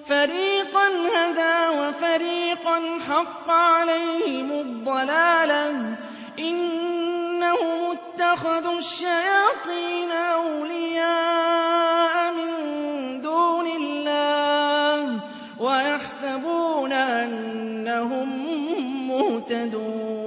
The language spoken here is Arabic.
فَرِيقًا هَدَىٰ وَفَرِيقًا حَقَّ عَلَيْهِمُ الضَّلَالَةُ ۗ إِنَّهُمُ اتَّخَذُوا الشَّيَاطِينَ أَوْلِيَاءَ مِن دُونِ اللَّهِ وَيَحْسَبُونَ أَنَّهُم مُّهْتَدُونَ